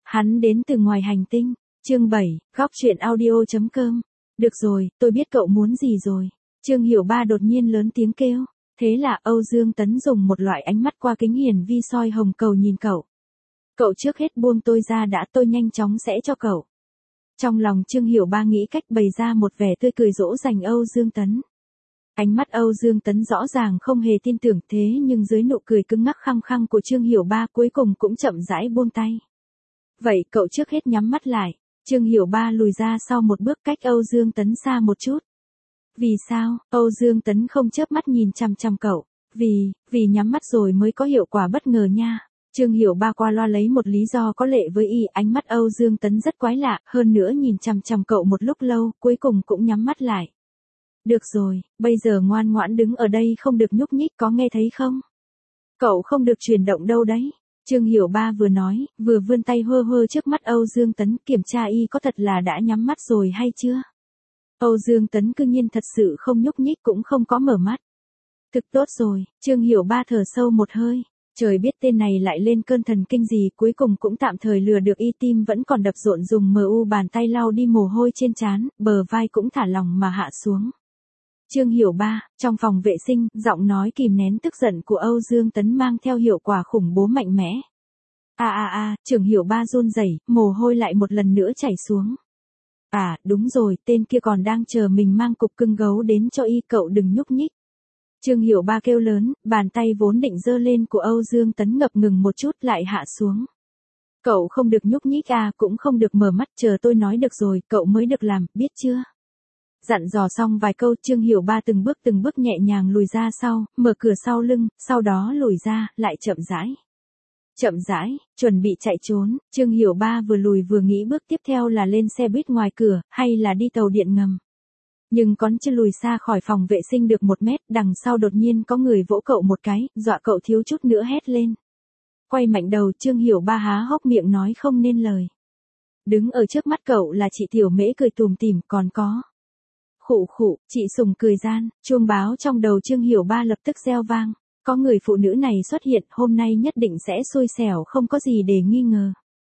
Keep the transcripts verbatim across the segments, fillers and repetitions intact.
Hắn đến từ ngoài hành tinh. Chương bảy, góc truyện audio.com. Được rồi, tôi biết cậu muốn gì rồi. Trương Hiểu Ba đột nhiên lớn tiếng kêu. Thế là Âu Dương Tấn dùng một loại ánh mắt qua kính hiển vi soi hồng cầu nhìn cậu. Cậu trước hết buông tôi ra đã, tôi nhanh chóng sẽ cho cậu. Trong lòng Trương Hiểu Ba nghĩ cách bày ra một vẻ tươi cười dỗ dành Âu Dương Tấn. Ánh mắt Âu Dương Tấn rõ ràng không hề tin tưởng, thế nhưng dưới nụ cười cứng ngắc khăng khăng của Trương Hiểu Ba cuối cùng cũng chậm rãi buông tay. Vậy cậu trước hết nhắm mắt lại. Trương Hiểu Ba lùi ra sau một bước cách Âu Dương Tấn xa một chút. Vì sao? Âu Dương Tấn không chớp mắt nhìn chằm chằm cậu. Vì, vì nhắm mắt rồi mới có hiệu quả bất ngờ nha. Trương Hiểu Ba qua loa lấy một lý do có lệ với y, ánh mắt Âu Dương Tấn rất quái lạ, hơn nữa nhìn chằm chằm cậu một lúc lâu, cuối cùng cũng nhắm mắt lại. Được rồi, bây giờ ngoan ngoãn đứng ở đây không được nhúc nhích, có nghe thấy không? Cậu không được chuyển động đâu đấy. Trương Hiểu Ba vừa nói, vừa vươn tay hơ hơ trước mắt Âu Dương Tấn kiểm tra y có thật là đã nhắm mắt rồi hay chưa. Âu Dương Tấn cư nhiên thật sự không nhúc nhích cũng không có mở mắt. Thực tốt rồi, Trương Hiểu Ba thở sâu một hơi. Trời biết tên này lại lên cơn thần kinh gì, cuối cùng cũng tạm thời lừa được y, tim vẫn còn đập rộn dùng mờ u bàn tay lau đi mồ hôi trên trán, bờ vai cũng thả lỏng mà hạ xuống. Trương Hiểu Ba, trong phòng vệ sinh, giọng nói kìm nén tức giận của Âu Dương Tấn mang theo hiệu quả khủng bố mạnh mẽ. A a a, Trương Hiểu Ba run rẩy, mồ hôi lại một lần nữa chảy xuống. À, đúng rồi, tên kia còn đang chờ mình mang cục cưng gấu đến cho y, cậu đừng nhúc nhích. Trương Hiểu Ba kêu lớn, bàn tay vốn định giơ lên của Âu Dương Tấn ngập ngừng một chút lại hạ xuống. Cậu không được nhúc nhích à, cũng không được mở mắt, chờ tôi nói được rồi, cậu mới được làm, biết chưa? Dặn dò xong vài câu, Trương Hiểu Ba từng bước từng bước nhẹ nhàng lùi ra sau, mở cửa sau lưng, sau đó lùi ra, lại chậm rãi. Chậm rãi, chuẩn bị chạy trốn, Trương Hiểu Ba vừa lùi vừa nghĩ bước tiếp theo là lên xe buýt ngoài cửa, hay là đi tàu điện ngầm. Nhưng còn chưa lùi xa khỏi phòng vệ sinh được một mét, đằng sau đột nhiên có người vỗ cậu một cái, dọa cậu thiếu chút nữa hét lên. Quay mạnh đầu, Trương Hiểu Ba há hốc miệng nói không nên lời. Đứng ở trước mắt cậu là chị Tiểu Mễ cười tùm tìm, còn có. Khụ khụ, chị Sùng cười gian, chuông báo trong đầu Trương Hiểu Ba lập tức reo vang. Có người phụ nữ này xuất hiện, hôm nay nhất định sẽ xui xẻo, không có gì để nghi ngờ.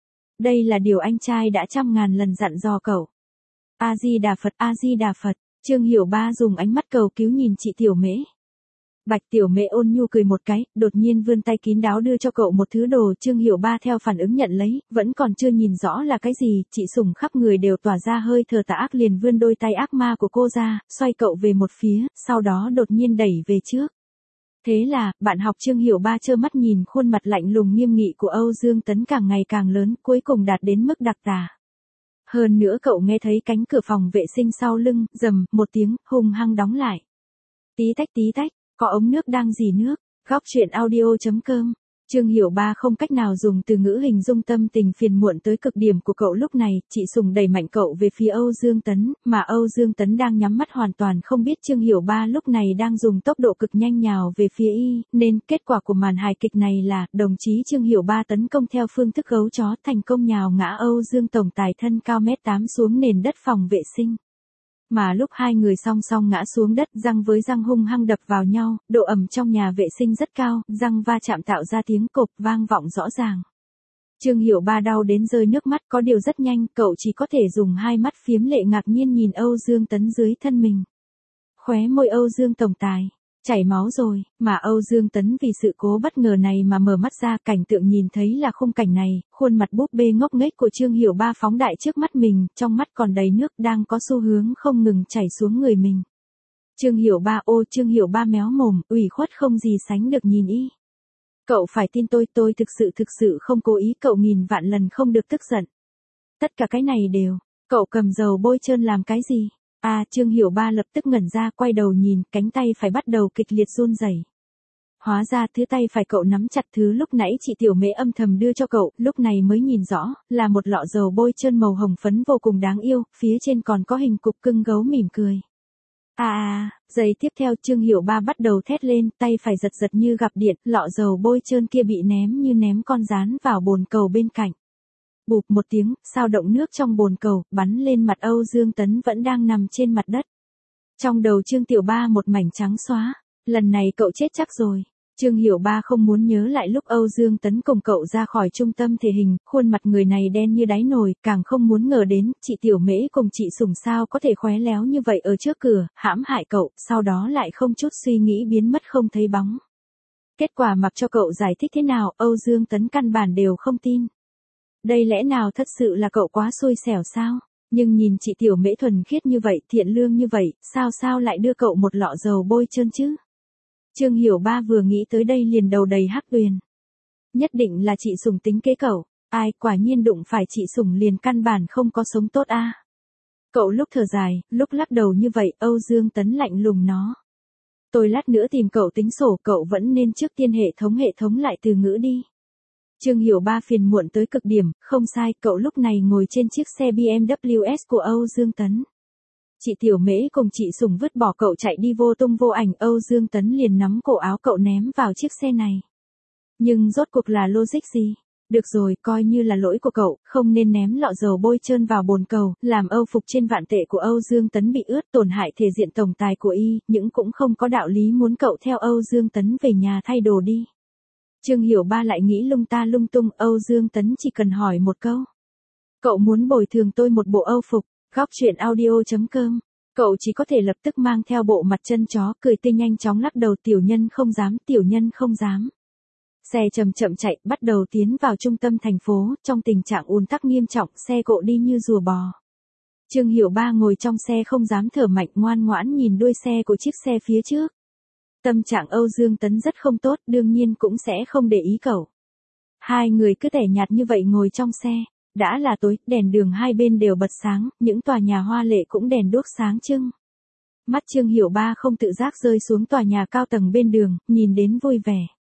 Đây là điều anh trai đã trăm ngàn lần dặn dò cậu. A-di-đà Phật, A-di-đà Phật. Trương Hiểu Ba dùng ánh mắt cầu cứu nhìn chị Tiểu Mễ. Bạch Tiểu Mễ ôn nhu cười một cái, đột nhiên vươn tay kín đáo đưa cho cậu một thứ đồ, Trương Hiểu Ba theo phản ứng nhận lấy, vẫn còn chưa nhìn rõ là cái gì, chị Sùng khắp người đều tỏa ra hơi thở tà ác liền vươn đôi tay ác ma của cô ra, xoay cậu về một phía, sau đó đột nhiên đẩy về trước. Thế là, bạn học Trương Hiểu Ba trơ mắt nhìn khuôn mặt lạnh lùng nghiêm nghị của Âu Dương Tấn càng ngày càng lớn, cuối cùng đạt đến mức đặc tả. Hơn nữa cậu nghe thấy cánh cửa phòng vệ sinh sau lưng, rầm, một tiếng, hung hăng đóng lại. Tí tách tí tách, có ống nước đang rỉ nước, góc truyện audio.com. Trương Hiểu Ba không cách nào dùng từ ngữ hình dung tâm tình phiền muộn tới cực điểm của cậu lúc này, chị Sùng đẩy mạnh cậu về phía Âu Dương Tấn, mà Âu Dương Tấn đang nhắm mắt hoàn toàn không biết Trương Hiểu Ba lúc này đang dùng tốc độ cực nhanh nhào về phía y, nên kết quả của màn hài kịch này là, đồng chí Trương Hiểu Ba tấn công theo phương thức gấu chó thành công nhào ngã Âu Dương tổng tài thân cao mét tám xuống nền đất phòng vệ sinh. Mà lúc hai người song song ngã xuống đất, răng với răng hung hăng đập vào nhau, độ ẩm trong nhà vệ sinh rất cao, răng va chạm tạo ra tiếng cộp vang vọng rõ ràng. Trương Hiểu Ba đau đến rơi nước mắt, có điều rất nhanh, cậu chỉ có thể dùng hai mắt phiếm lệ ngạc nhiên nhìn Âu Dương Tấn dưới thân mình. Khóe môi Âu Dương tổng tài chảy máu rồi, mà Âu Dương Tấn vì sự cố bất ngờ này mà mở mắt ra, cảnh tượng nhìn thấy là khung cảnh này, khuôn mặt búp bê ngốc nghếch của Trương Hiểu Ba phóng đại trước mắt mình, trong mắt còn đầy nước đang có xu hướng không ngừng chảy xuống người mình. Trương Hiểu Ba ô Trương Hiểu Ba méo mồm, ủy khuất không gì sánh được nhìn y. Cậu phải tin tôi, tôi thực sự thực sự không cố ý, cậu nghìn vạn lần không được tức giận. Tất cả cái này đều, cậu cầm dầu bôi trơn làm cái gì? À, Trương Hiểu Ba lập tức ngẩn ra, quay đầu nhìn, cánh tay phải bắt đầu kịch liệt run rẩy. Hóa ra thứ tay phải cậu nắm chặt thứ lúc nãy chị Tiểu Mễ âm thầm đưa cho cậu, lúc này mới nhìn rõ, là một lọ dầu bôi trơn màu hồng phấn vô cùng đáng yêu, phía trên còn có hình cục cưng gấu mỉm cười. À à, giây tiếp theo Trương Hiểu Ba bắt đầu thét lên, tay phải giật giật như gặp điện, lọ dầu bôi trơn kia bị ném như ném con gián vào bồn cầu bên cạnh. Bụp một tiếng, sao động nước trong bồn cầu, bắn lên mặt Âu Dương Tấn vẫn đang nằm trên mặt đất. Trong đầu Trương Tiểu Ba một mảnh trắng xóa, lần này cậu chết chắc rồi. Trương Hiểu Ba không muốn nhớ lại lúc Âu Dương Tấn cùng cậu ra khỏi trung tâm thể hình, khuôn mặt người này đen như đáy nồi, càng không muốn ngờ đến, chị Tiểu Mễ cùng chị Sùng sao có thể khéo léo như vậy ở trước cửa, hãm hại cậu, sau đó lại không chút suy nghĩ biến mất không thấy bóng. Kết quả mặc cho cậu giải thích thế nào, Âu Dương Tấn căn bản đều không tin. Đây lẽ nào thật sự là cậu quá xui xẻo sao? Nhưng nhìn chị Tiểu Mễ thuần khiết như vậy, thiện lương như vậy, sao sao lại đưa cậu một lọ dầu bôi trơn chứ? Trương Hiểu Ba vừa nghĩ tới đây liền đầu đầy hắc tuyền. Nhất định là chị Sùng tính kế cậu, ai quả nhiên đụng phải chị Sùng liền căn bản không có sống tốt a. À. Cậu lúc thở dài, lúc lắc đầu như vậy, Âu Dương Tấn lạnh lùng nó. Tôi lát nữa tìm cậu tính sổ, cậu vẫn nên trước tiên hệ thống hệ thống lại từ ngữ đi. Trương Hiểu Ba phiền muộn tới cực điểm, không sai, cậu lúc này ngồi trên chiếc xe bê em vê ét của Âu Dương Tấn. Chị Tiểu Mễ cùng chị Sùng vứt bỏ cậu chạy đi vô tung vô ảnh, Âu Dương Tấn liền nắm cổ áo cậu ném vào chiếc xe này. Nhưng rốt cuộc là logic gì? Được rồi, coi như là lỗi của cậu, không nên ném lọ dầu bôi trơn vào bồn cầu, làm Âu phục trên vạn tệ của Âu Dương Tấn bị ướt, tổn hại thể diện tổng tài của y, nhưng cũng không có đạo lý muốn cậu theo Âu Dương Tấn về nhà thay đồ đi. Trương Hiểu Ba lại nghĩ lung ta lung tung, Âu Dương Tấn chỉ cần hỏi một câu. Cậu muốn bồi thường tôi một bộ Âu phục, góc truyện audio chấm com. Cậu chỉ có thể lập tức mang theo bộ mặt chân chó, cười tươi nhanh chóng lắc đầu, tiểu nhân không dám, tiểu nhân không dám. Xe chậm chậm chạy, bắt đầu tiến vào trung tâm thành phố, trong tình trạng ùn tắc nghiêm trọng, xe cộ đi như rùa bò. Trương Hiểu Ba ngồi trong xe không dám thở mạnh, ngoan ngoãn nhìn đuôi xe của chiếc xe phía trước. Tâm trạng Âu Dương Tấn rất không tốt, đương nhiên cũng sẽ không để ý cậu. Hai người cứ tẻ nhạt như vậy ngồi trong xe. Đã là tối, đèn đường hai bên đều bật sáng, những tòa nhà hoa lệ cũng đèn đuốc sáng trưng. Mắt Trương Hiểu Ba không tự giác rơi xuống tòa nhà cao tầng bên đường, nhìn đến vui vẻ.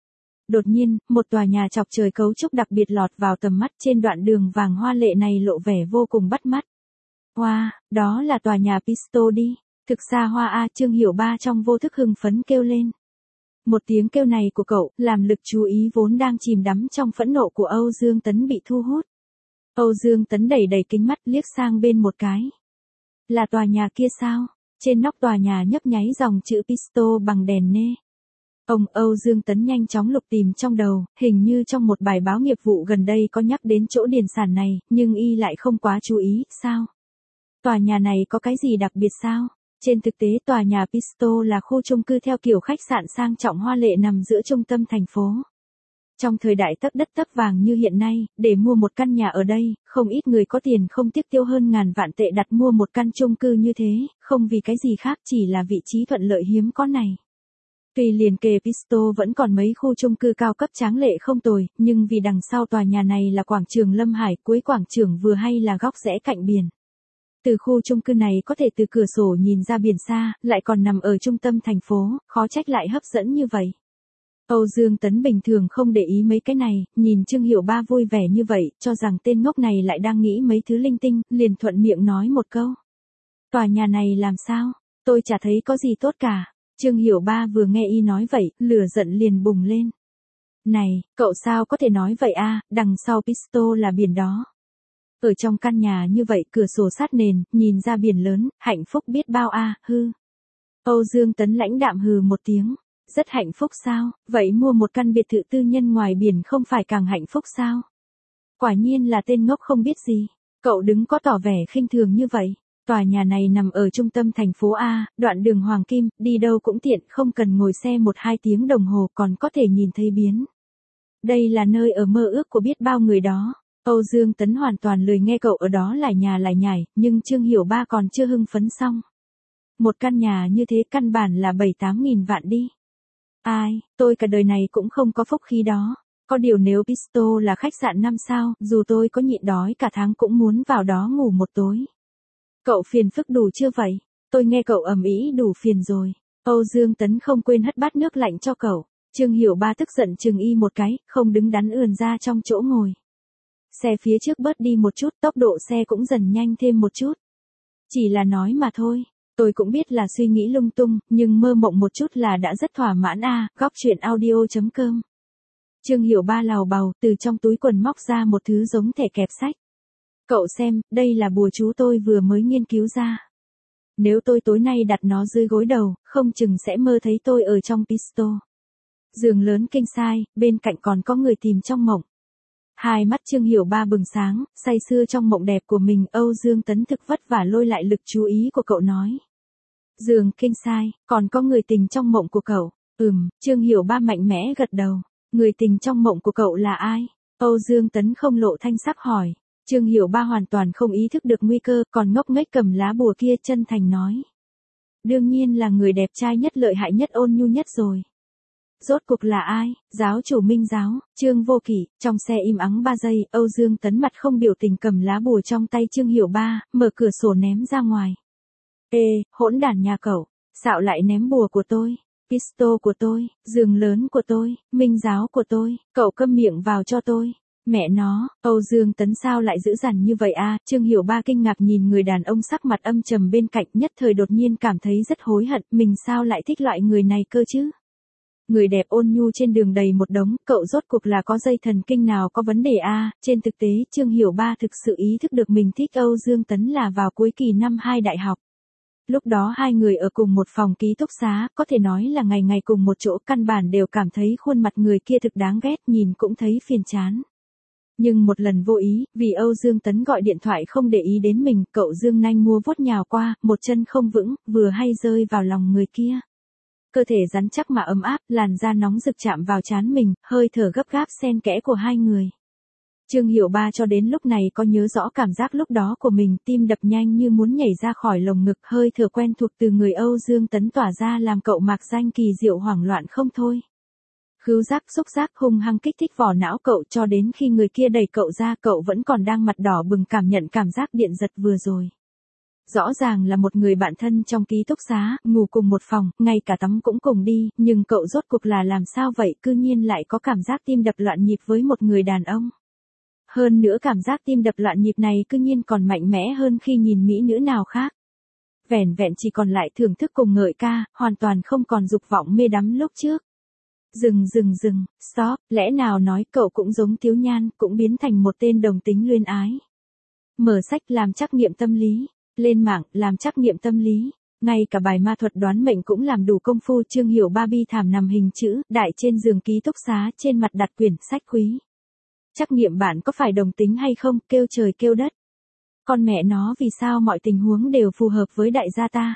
Đột nhiên, một tòa nhà chọc trời cấu trúc đặc biệt lọt vào tầm mắt, trên đoạn đường vàng hoa lệ này lộ vẻ vô cùng bắt mắt. Wow, đó là tòa nhà Pisto đi. Thực xa hoa a, Trương Hiểu Ba trong vô thức hưng phấn kêu lên. Một tiếng kêu này của cậu, làm lực chú ý vốn đang chìm đắm trong phẫn nộ của Âu Dương Tấn bị thu hút. Âu Dương Tấn đẩy đẩy kính mắt liếc sang bên một cái. Là tòa nhà kia sao? Trên nóc tòa nhà nhấp nháy dòng chữ Pisto bằng đèn nê. Ông Âu Dương Tấn nhanh chóng lục tìm trong đầu, hình như trong một bài báo nghiệp vụ gần đây có nhắc đến chỗ điền sản này, nhưng y lại không quá chú ý, sao? Tòa nhà này có cái gì đặc biệt sao? Trên thực tế tòa nhà Pisto là khu chung cư theo kiểu khách sạn sang trọng hoa lệ nằm giữa trung tâm thành phố. Trong thời đại tấp đất tấp vàng như hiện nay, để mua một căn nhà ở đây, không ít người có tiền không tiếc tiêu hơn ngàn vạn tệ đặt mua một căn chung cư như thế, không vì cái gì khác chỉ là vị trí thuận lợi hiếm có này. Tuy liền kề Pisto vẫn còn mấy khu chung cư cao cấp tráng lệ không tồi, nhưng vì đằng sau tòa nhà này là quảng trường Lâm Hải, cuối quảng trường vừa hay là góc rẽ cạnh biển. Từ khu chung cư này có thể từ cửa sổ nhìn ra biển xa, lại còn nằm ở trung tâm thành phố, khó trách lại hấp dẫn như vậy. Âu Dương Tấn bình thường không để ý mấy cái này, nhìn Trương Hiểu Ba vui vẻ như vậy, cho rằng tên ngốc này lại đang nghĩ mấy thứ linh tinh, liền thuận miệng nói một câu. Tòa nhà này làm sao? Tôi chả thấy có gì tốt cả. Trương Hiểu Ba vừa nghe y nói vậy, lửa giận liền bùng lên. Này, cậu sao có thể nói vậy a? Đằng sau Pisto là biển đó. Ở trong căn nhà như vậy, cửa sổ sát nền, nhìn ra biển lớn, hạnh phúc biết bao a, hư. Âu Dương Tấn lãnh đạm hừ một tiếng. Rất hạnh phúc sao? Vậy mua một căn biệt thự tư nhân ngoài biển không phải càng hạnh phúc sao? Quả nhiên là tên ngốc không biết gì. Cậu đứng có tỏ vẻ khinh thường như vậy. Tòa nhà này nằm ở trung tâm thành phố A, đoạn đường Hoàng Kim, đi đâu cũng tiện, không cần ngồi xe một hai tiếng đồng hồ còn có thể nhìn thấy biển. Đây là nơi ở mơ ước của biết bao người đó. Âu Dương Tấn hoàn toàn lười nghe cậu ở đó lải nhà lải nhải, nhưng Trương Hiểu Ba còn chưa hưng phấn xong. Một căn nhà như thế căn bản là bảy tám nghìn vạn đi. Ai, tôi cả đời này cũng không có phúc khí đó. Có điều nếu Pisto là khách sạn năm sao, dù tôi có nhịn đói cả tháng cũng muốn vào đó ngủ một tối. Cậu phiền phức đủ chưa vậy? Tôi nghe cậu ầm ĩ đủ phiền rồi. Âu Dương Tấn không quên hất bát nước lạnh cho cậu. Trương Hiểu Ba tức giận chừng y một cái, không đứng đắn ườn ra trong chỗ ngồi. Xe phía trước bớt đi một chút, tốc độ xe cũng dần nhanh thêm một chút. Chỉ là nói mà thôi. Tôi cũng biết là suy nghĩ lung tung, nhưng mơ mộng một chút là đã rất thỏa mãn a, à, góc truyện audio chấm com. Trương Hiểu Ba lào bào, từ trong túi quần móc ra một thứ giống thẻ kẹp sách. Cậu xem, đây là bùa chú tôi vừa mới nghiên cứu ra. Nếu tôi tối nay đặt nó dưới gối đầu, không chừng sẽ mơ thấy tôi ở trong Pisto. Giường lớn king size, bên cạnh còn có người tìm trong mộng. Hai mắt Trương Hiểu Ba bừng sáng, say sưa trong mộng đẹp của mình. Âu Dương Tấn thực vất vả lôi lại lực chú ý của cậu nói. Giường king size, còn có người tình trong mộng của cậu. Ừm, Trương Hiểu Ba mạnh mẽ gật đầu. Người tình trong mộng của cậu là ai? Âu Dương Tấn không lộ thanh sắc hỏi. Trương Hiểu Ba hoàn toàn không ý thức được nguy cơ, còn ngốc nghếch cầm lá bùa kia chân thành nói. Đương nhiên là người đẹp trai nhất, lợi hại nhất, ôn nhu nhất rồi. Rốt cuộc là ai? Giáo chủ Minh giáo, Trương Vô Kỵ. Trong xe im ắng ba giây, Âu Dương Tấn mặt không biểu tình cầm lá bùa trong tay Trương Hiểu Ba, mở cửa sổ ném ra ngoài. Ê, hỗn đản nhà cậu, xạo lại ném bùa của tôi, pistol của tôi, giường lớn của tôi, Minh giáo của tôi, cậu câm miệng vào cho tôi. Mẹ nó, Âu Dương Tấn sao lại dữ dằn như vậy a? Trương Hiểu Ba kinh ngạc nhìn người đàn ông sắc mặt âm trầm bên cạnh, nhất thời đột nhiên cảm thấy rất hối hận, mình sao lại thích loại người này cơ chứ? Người đẹp ôn nhu trên đường đầy một đống, cậu rốt cuộc là có dây thần kinh nào có vấn đề a? Trên thực tế, Trương Hiểu Ba thực sự ý thức được mình thích Âu Dương Tấn là vào cuối kỳ năm hai đại học. Lúc đó hai người ở cùng một phòng ký túc xá, có thể nói là ngày ngày cùng một chỗ, căn bản đều cảm thấy khuôn mặt người kia thực đáng ghét, nhìn cũng thấy phiền chán. Nhưng một lần vô ý, vì Âu Dương Tấn gọi điện thoại không để ý đến mình, cậu dương nanh mua vuốt nhào qua, một chân không vững, vừa hay rơi vào lòng người kia. Cơ thể rắn chắc mà ấm áp, làn da nóng rực chạm vào trán mình, hơi thở gấp gáp xen kẽ của hai người. Trương Hiểu Ba cho đến lúc này có nhớ rõ cảm giác lúc đó của mình, tim đập nhanh như muốn nhảy ra khỏi lồng ngực, hơi thở quen thuộc từ người Âu Dương Tấn tỏa ra làm cậu mạc danh kỳ diệu hoảng loạn không thôi. Khứu giác xúc giác hung hăng kích thích vỏ não cậu, cho đến khi người kia đẩy cậu ra, cậu vẫn còn đang mặt đỏ bừng cảm nhận cảm giác điện giật vừa rồi. Rõ ràng là một người bạn thân trong ký túc xá, ngủ cùng một phòng, ngay cả tắm cũng cùng đi, nhưng cậu rốt cuộc là làm sao vậy, cư nhiên lại có cảm giác tim đập loạn nhịp với một người đàn ông. Hơn nữa cảm giác tim đập loạn nhịp này cư nhiên còn mạnh mẽ hơn khi nhìn mỹ nữ nào khác. Vẻn vẹn chỉ còn lại thưởng thức cùng ngợi ca, hoàn toàn không còn dục vọng mê đắm lúc trước. Dừng dừng dừng, stop, lẽ nào nói cậu cũng giống Tiếu Nhan, cũng biến thành một tên đồng tính luyến ái. Mở sách làm trắc nghiệm tâm lý, lên mạng làm trắc nghiệm tâm lý, ngay cả bài ma thuật đoán mệnh cũng làm đủ công phu. Trương Hiểu Ba bi thảm nằm hình chữ đại trên giường ký túc xá, trên mặt đặt quyển sách quý. Trắc nghiệm bạn có phải đồng tính hay không, kêu trời kêu đất. Con mẹ nó, vì sao mọi tình huống đều phù hợp với đại gia ta?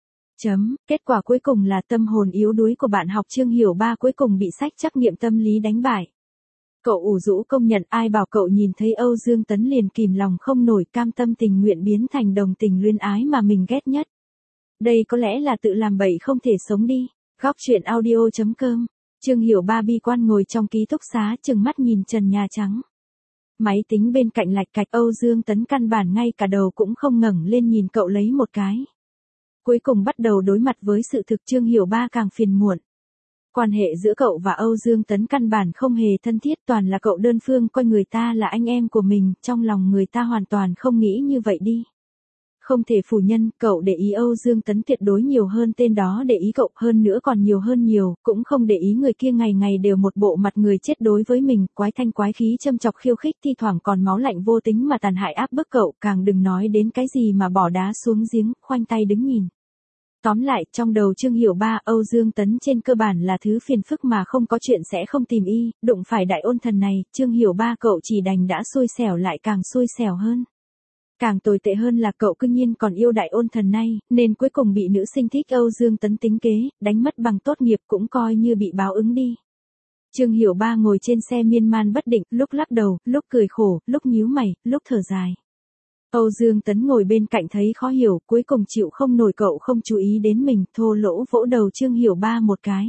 Chấm, kết quả cuối cùng là tâm hồn yếu đuối của bạn học Trương Hiểu Ba cuối cùng bị sách trắc nghiệm tâm lý đánh bại. Cậu ủ rũ công nhận, ai bảo cậu nhìn thấy Âu Dương Tấn liền kìm lòng không nổi, cam tâm tình nguyện biến thành đồng tình luyến ái mà mình ghét nhất. Đây có lẽ là tự làm bậy không thể sống đi. Góc truyện audio chấm com. Trương Hiểu Ba bi quan ngồi trong ký túc xá, trừng mắt nhìn trần nhà trắng. Máy tính bên cạnh lạch cạch, Âu Dương Tấn căn bản ngay cả đầu cũng không ngẩng lên nhìn cậu lấy một cái. Cuối cùng bắt đầu đối mặt với sự thực, Trương Hiểu Ba càng phiền muộn. Quan hệ giữa cậu và Âu Dương Tấn căn bản không hề thân thiết, toàn là cậu đơn phương coi người ta là anh em của mình, trong lòng người ta hoàn toàn không nghĩ như vậy đi. Không thể phủ nhận, cậu để ý Âu Dương Tấn tuyệt đối nhiều hơn tên đó để ý cậu, hơn nữa còn nhiều hơn nhiều, cũng không để ý người kia ngày ngày đều một bộ mặt người chết đối với mình, quái thanh quái khí châm chọc khiêu khích, thi thoảng còn máu lạnh vô tính mà tàn hại áp bức cậu, càng đừng nói đến cái gì mà bỏ đá xuống giếng, khoanh tay đứng nhìn. Tóm lại, trong đầu Trương Hiểu Ba, Âu Dương Tấn trên cơ bản là thứ phiền phức mà không có chuyện sẽ không tìm y, đụng phải đại ôn thần này, Trương Hiểu Ba cậu chỉ đành đã xui xẻo lại càng xui xẻo hơn. Càng tồi tệ hơn là cậu cư nhiên còn yêu đại ôn thần này, nên cuối cùng bị nữ sinh thích Âu Dương Tấn tính kế, đánh mất bằng tốt nghiệp cũng coi như bị báo ứng đi. Trương Hiểu Ba ngồi trên xe miên man bất định, lúc lắc đầu, lúc cười khổ, lúc nhíu mày, lúc thở dài. Âu Dương Tấn ngồi bên cạnh thấy khó hiểu, cuối cùng chịu không nổi cậu không chú ý đến mình, thô lỗ vỗ đầu Trương Hiểu Ba một cái.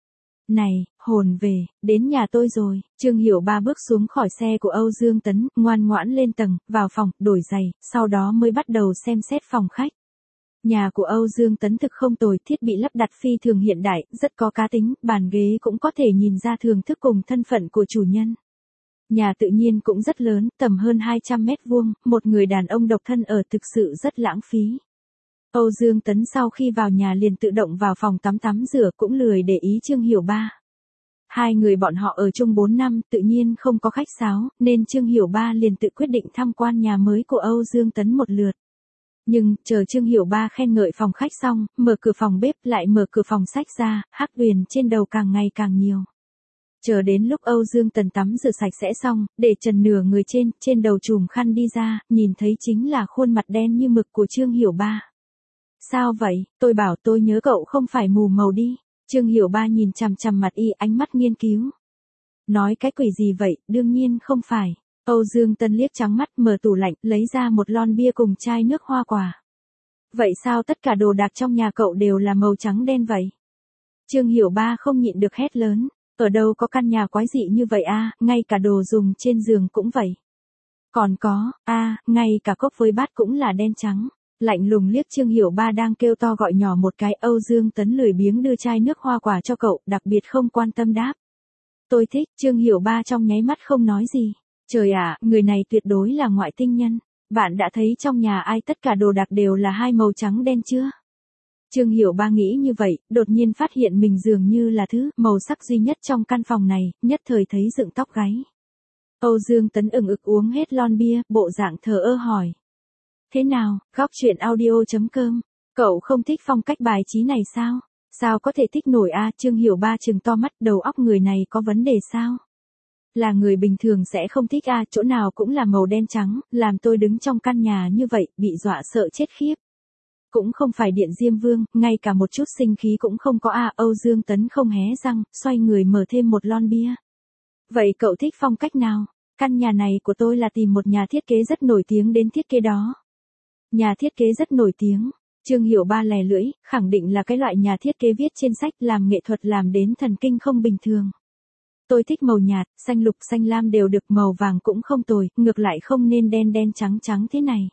Này, hồn về, đến nhà tôi rồi. Trương Hiểu Ba bước xuống khỏi xe của Âu Dương Tấn, ngoan ngoãn lên tầng, vào phòng, đổi giày, sau đó mới bắt đầu xem xét phòng khách. Nhà của Âu Dương Tấn thực không tồi, thiết bị lắp đặt phi thường hiện đại, rất có cá tính, bàn ghế cũng có thể nhìn ra thưởng thức cùng thân phận của chủ nhân. Nhà tự nhiên cũng rất lớn, tầm hơn hai trăm mét vuông, một người đàn ông độc thân ở thực sự rất lãng phí. Âu Dương Tấn sau khi vào nhà liền tự động vào phòng tắm tắm rửa, cũng lười để ý Trương Hiểu Ba. Hai người bọn họ ở chung bốn năm, tự nhiên không có khách sáo, nên Trương Hiểu Ba liền tự quyết định tham quan nhà mới của Âu Dương Tấn một lượt. Nhưng, chờ Trương Hiểu Ba khen ngợi phòng khách xong, mở cửa phòng bếp lại mở cửa phòng sách ra, hắc huyền trên đầu càng ngày càng nhiều. Chờ đến lúc Âu Dương Tấn tắm rửa sạch sẽ xong, để trần nửa người trên, trên đầu chùm khăn đi ra, nhìn thấy chính là khuôn mặt đen như mực của Trương Hiểu Ba. Sao vậy, tôi bảo tôi nhớ cậu không phải mù màu đi. Trương Hiểu Ba nhìn chằm chằm mặt y, ánh mắt nghiên cứu. Nói cái quỷ gì vậy, đương nhiên không phải. Âu Dương Tấn liếc trắng mắt, mở tủ lạnh, lấy ra một lon bia cùng chai nước hoa quả. Vậy sao tất cả đồ đạc trong nhà cậu đều là màu trắng đen vậy? Trương Hiểu Ba không nhịn được hét lớn. Ở đâu có căn nhà quái dị như vậy a, ngay cả đồ dùng trên giường cũng vậy. Còn có, a, ngay cả cốc với bát cũng là đen trắng. Lạnh lùng liếc Trương Hiểu Ba đang kêu to gọi nhỏ một cái, Âu Dương Tấn lười biếng đưa chai nước hoa quả cho cậu, đặc biệt không quan tâm đáp. Tôi thích. Trương Hiểu Ba trong nháy mắt không nói gì. Trời ạ, người này tuyệt đối là ngoại tinh nhân. Bạn đã thấy trong nhà ai tất cả đồ đạc đều là hai màu trắng đen chưa? Trương Hiểu Ba nghĩ như vậy, đột nhiên phát hiện mình dường như là thứ màu sắc duy nhất trong căn phòng này, nhất thời thấy dựng tóc gáy. Âu Dương Tấn ửng ực uống hết lon bia, bộ dạng thờ ơ hỏi. Thế nào, góc chuyện audio chấm com, cậu không thích phong cách bài trí này sao? Sao có thể thích nổi a? Trương Hiểu Ba trừng to mắt, đầu óc người này có vấn đề sao? Là người bình thường sẽ không thích a, chỗ nào cũng là màu đen trắng, làm tôi đứng trong căn nhà như vậy, bị dọa sợ chết khiếp. Cũng không phải điện Diêm Vương, ngay cả một chút sinh khí cũng không có a. Âu Dương Tấn không hé răng, xoay người mở thêm một lon bia. Vậy cậu thích phong cách nào? Căn nhà này của tôi là tìm một nhà thiết kế rất nổi tiếng đến thiết kế đó. Nhà thiết kế rất nổi tiếng. Trương Hiểu Ba lè lưỡi, khẳng định là cái loại nhà thiết kế viết trên sách, làm nghệ thuật làm đến thần kinh không bình thường. Tôi thích màu nhạt, xanh lục xanh lam đều được, màu vàng cũng không tồi, ngược lại không nên đen đen trắng trắng thế này.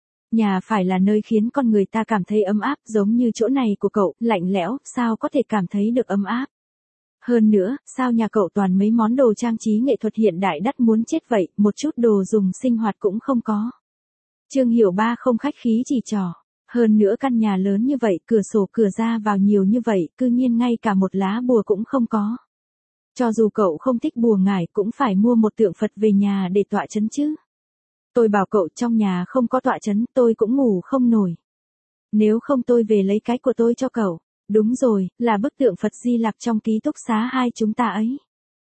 Nhà phải là nơi khiến con người ta cảm thấy ấm áp, giống như chỗ này của cậu, lạnh lẽo, sao có thể cảm thấy được ấm áp. Hơn nữa, sao nhà cậu toàn mấy món đồ trang trí nghệ thuật hiện đại đắt muốn chết vậy, một chút đồ dùng sinh hoạt cũng không có. Trương Hiểu Ba không khách khí chỉ trỏ. Hơn nữa căn nhà lớn như vậy, cửa sổ cửa ra vào nhiều như vậy, cư nhiên ngay cả một lá bùa cũng không có. Cho dù cậu không thích bùa ngải cũng phải mua một tượng Phật về nhà để tọa chấn chứ. Tôi bảo cậu trong nhà không có tọa chấn, tôi cũng ngủ không nổi. Nếu không tôi về lấy cái của tôi cho cậu. Đúng rồi, là bức tượng Phật Di Lặc trong ký túc xá hai chúng ta ấy.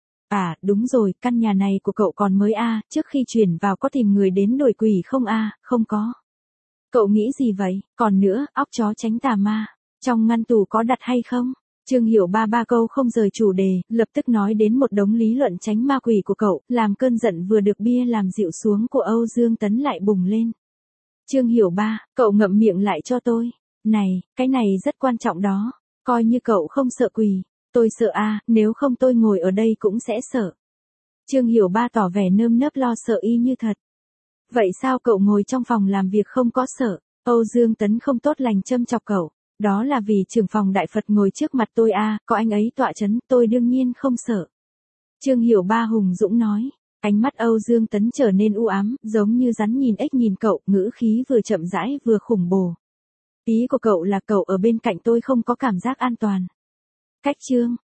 À, đúng rồi, căn nhà này của cậu còn mới a, trước khi chuyển vào có tìm người đến đuổi quỷ không a? Không có. Cậu nghĩ gì vậy? Còn nữa, óc chó tránh tà ma, trong ngăn tủ có đặt hay không? Trương Hiểu Ba ba câu không rời chủ đề, lập tức nói đến một đống lý luận tránh ma quỷ của cậu, làm cơn giận vừa được bia làm dịu xuống của Âu Dương Tấn lại bùng lên. Trương Hiểu Ba, cậu ngậm miệng lại cho tôi. Này, cái này rất quan trọng đó. Coi như cậu không sợ quỷ. Tôi sợ a, nếu không tôi ngồi ở đây cũng sẽ sợ. Trương Hiểu Ba tỏ vẻ nơm nớp lo sợ y như thật. Vậy sao cậu ngồi trong phòng làm việc không có sợ? Âu Dương Tấn không tốt lành châm chọc cậu. Đó là vì trưởng phòng Đại Phật ngồi trước mặt tôi a, có anh ấy tọa chấn, tôi đương nhiên không sợ. Trương Hiểu Ba hùng dũng nói. Ánh mắt Âu Dương Tấn trở nên u ám, giống như rắn nhìn ếch nhìn cậu, ngữ khí vừa chậm rãi vừa khủng bố. Ý của cậu là cậu ở bên cạnh tôi không có cảm giác an toàn. Cách Trương